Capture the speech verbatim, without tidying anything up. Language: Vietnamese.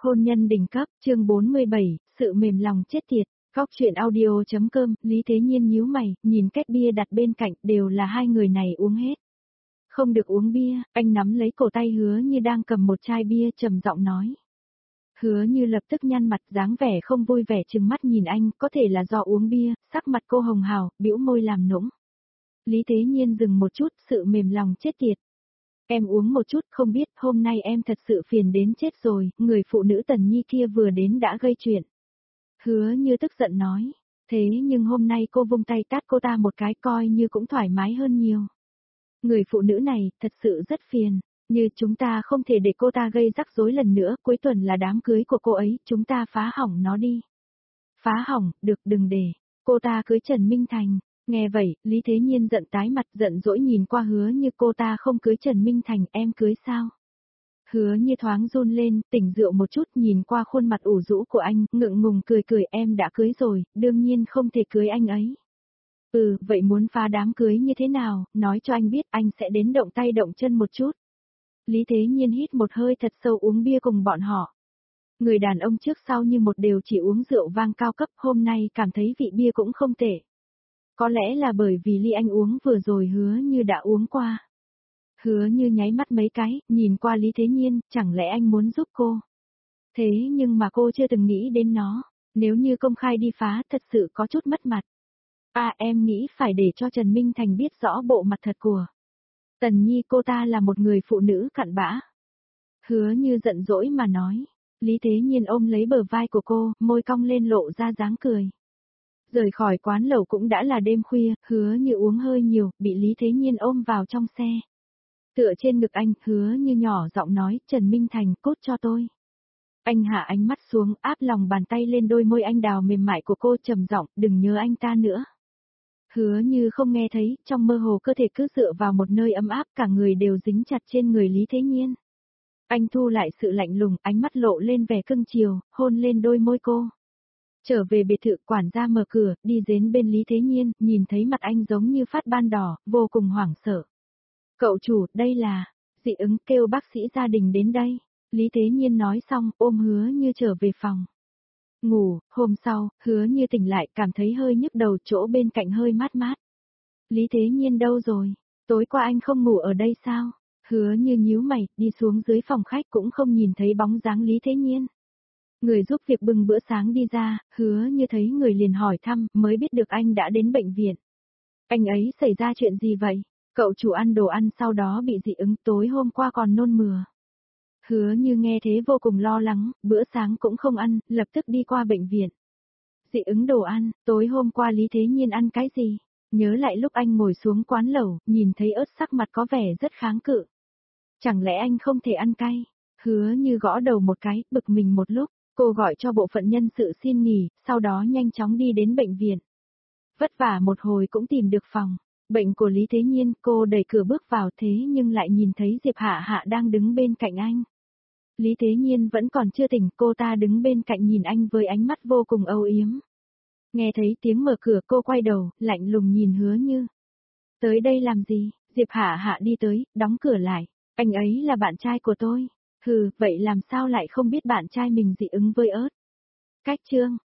Hôn nhân đỉnh cấp, chương bốn mươi bảy, sự mềm lòng chết tiệt. Góc chuyện audio.com, Lý Thế Nhiên nhíu mày, nhìn két bia đặt bên cạnh, đều là hai người này uống hết. Không được uống bia, anh nắm lấy cổ tay Hứa Như đang cầm một chai bia trầm giọng nói. Hứa Như lập tức nhăn mặt, dáng vẻ không vui vẻ trừng mắt nhìn anh, có thể là do uống bia, sắc mặt cô hồng hào, bĩu môi làm nũng. Lý Thế Nhiên dừng một chút, sự mềm lòng chết tiệt. Em uống một chút, không biết, hôm nay em thật sự phiền đến chết rồi, người phụ nữ Tần Nhi kia vừa đến đã gây chuyện. Hứa Như tức giận nói, thế nhưng hôm nay cô vung tay tát cô ta một cái coi như cũng thoải mái hơn nhiều. Người phụ nữ này, thật sự rất phiền, như chúng ta không thể để cô ta gây rắc rối lần nữa, cuối tuần là đám cưới của cô ấy, chúng ta phá hỏng nó đi. Phá hỏng, được đừng để, cô ta cưới Trần Minh Thành. Nghe vậy, Lý Thế Nhiên giận tái mặt giận dỗi nhìn qua Hứa Như cô ta không cưới Trần Minh Thành, em cưới sao? Hứa Như thoáng run lên, tỉnh rượu một chút nhìn qua khuôn mặt ủ rũ của anh, ngượng ngùng cười cười em đã cưới rồi, đương nhiên không thể cưới anh ấy. Ừ, vậy muốn phá đám cưới như thế nào, nói cho anh biết anh sẽ đến động tay động chân một chút. Lý Thế Nhiên hít một hơi thật sâu uống bia cùng bọn họ. Người đàn ông trước sau như một đều chỉ uống rượu vang cao cấp, hôm nay cảm thấy vị bia cũng không tệ. Có lẽ là bởi vì ly anh uống vừa rồi Hứa Như đã uống qua. Hứa Như nháy mắt mấy cái, nhìn qua Lý Thế Nhiên, chẳng lẽ anh muốn giúp cô? Thế nhưng mà cô chưa từng nghĩ đến nó, nếu như công khai đi phá thật sự có chút mất mặt. À em nghĩ phải để cho Trần Minh Thành biết rõ bộ mặt thật của Tần Nhi, cô ta là một người phụ nữ cặn bã. Hứa Như giận dỗi mà nói, Lý Thế Nhiên ôm lấy bờ vai của cô, môi cong lên lộ ra dáng cười. Rời khỏi quán lẩu cũng đã là đêm khuya, Hứa Như uống hơi nhiều, bị Lý Thế Nhiên ôm vào trong xe. Tựa trên ngực anh, Hứa Như nhỏ giọng nói, Trần Minh Thành, cút cho tôi. Anh hạ ánh mắt xuống, áp lòng bàn tay lên đôi môi anh đào mềm mại của cô trầm giọng, đừng nhớ anh ta nữa. Hứa Như không nghe thấy, trong mơ hồ cơ thể cứ dựa vào một nơi ấm áp, cả người đều dính chặt trên người Lý Thế Nhiên. Anh thu lại sự lạnh lùng, ánh mắt lộ lên vẻ cưng chiều, hôn lên đôi môi cô. Trở về biệt thự, quản gia mở cửa, đi đến bên Lý Thế Nhiên, nhìn thấy mặt anh giống như phát ban đỏ, vô cùng hoảng sợ. Cậu chủ, đây là, dị ứng, kêu bác sĩ gia đình đến đây. Lý Thế Nhiên nói xong, ôm Hứa Như trở về phòng. Ngủ, hôm sau, Hứa Như tỉnh lại, cảm thấy hơi nhức đầu, chỗ bên cạnh hơi mát mát. Lý Thế Nhiên đâu rồi? Tối qua anh không ngủ ở đây sao? Hứa Như nhíu mày, đi xuống dưới phòng khách cũng không nhìn thấy bóng dáng Lý Thế Nhiên. Người giúp việc bưng bữa sáng đi ra, Hứa Như thấy người liền hỏi thăm, mới biết được anh đã đến bệnh viện. Anh ấy xảy ra chuyện gì vậy? Cậu chủ ăn đồ ăn sau đó bị dị ứng, tối hôm qua còn nôn mửa. Hứa Như nghe thế vô cùng lo lắng, bữa sáng cũng không ăn, lập tức đi qua bệnh viện. Dị ứng đồ ăn, tối hôm qua Lý Thế Nhiên ăn cái gì? Nhớ lại lúc anh ngồi xuống quán lẩu, nhìn thấy ớt sắc mặt có vẻ rất kháng cự. Chẳng lẽ anh không thể ăn cay? Hứa Như gõ đầu một cái, bực mình một lúc. Cô gọi cho bộ phận nhân sự xin nghỉ, sau đó nhanh chóng đi đến bệnh viện. Vất vả một hồi cũng tìm được phòng. Bệnh của Lý Thế Nhiên, cô đẩy cửa bước vào thế nhưng lại nhìn thấy Diệp Hạ Hạ đang đứng bên cạnh anh. Lý Thế Nhiên vẫn còn chưa tỉnh, cô ta đứng bên cạnh nhìn anh với ánh mắt vô cùng âu yếm. Nghe thấy tiếng mở cửa cô quay đầu, lạnh lùng nhìn Hứa Như. Tới đây làm gì? Diệp Hạ Hạ đi tới, đóng cửa lại. Anh ấy là bạn trai của tôi. Hừ, vậy làm sao lại không biết bạn trai mình dị ứng với ớt? Cách chương,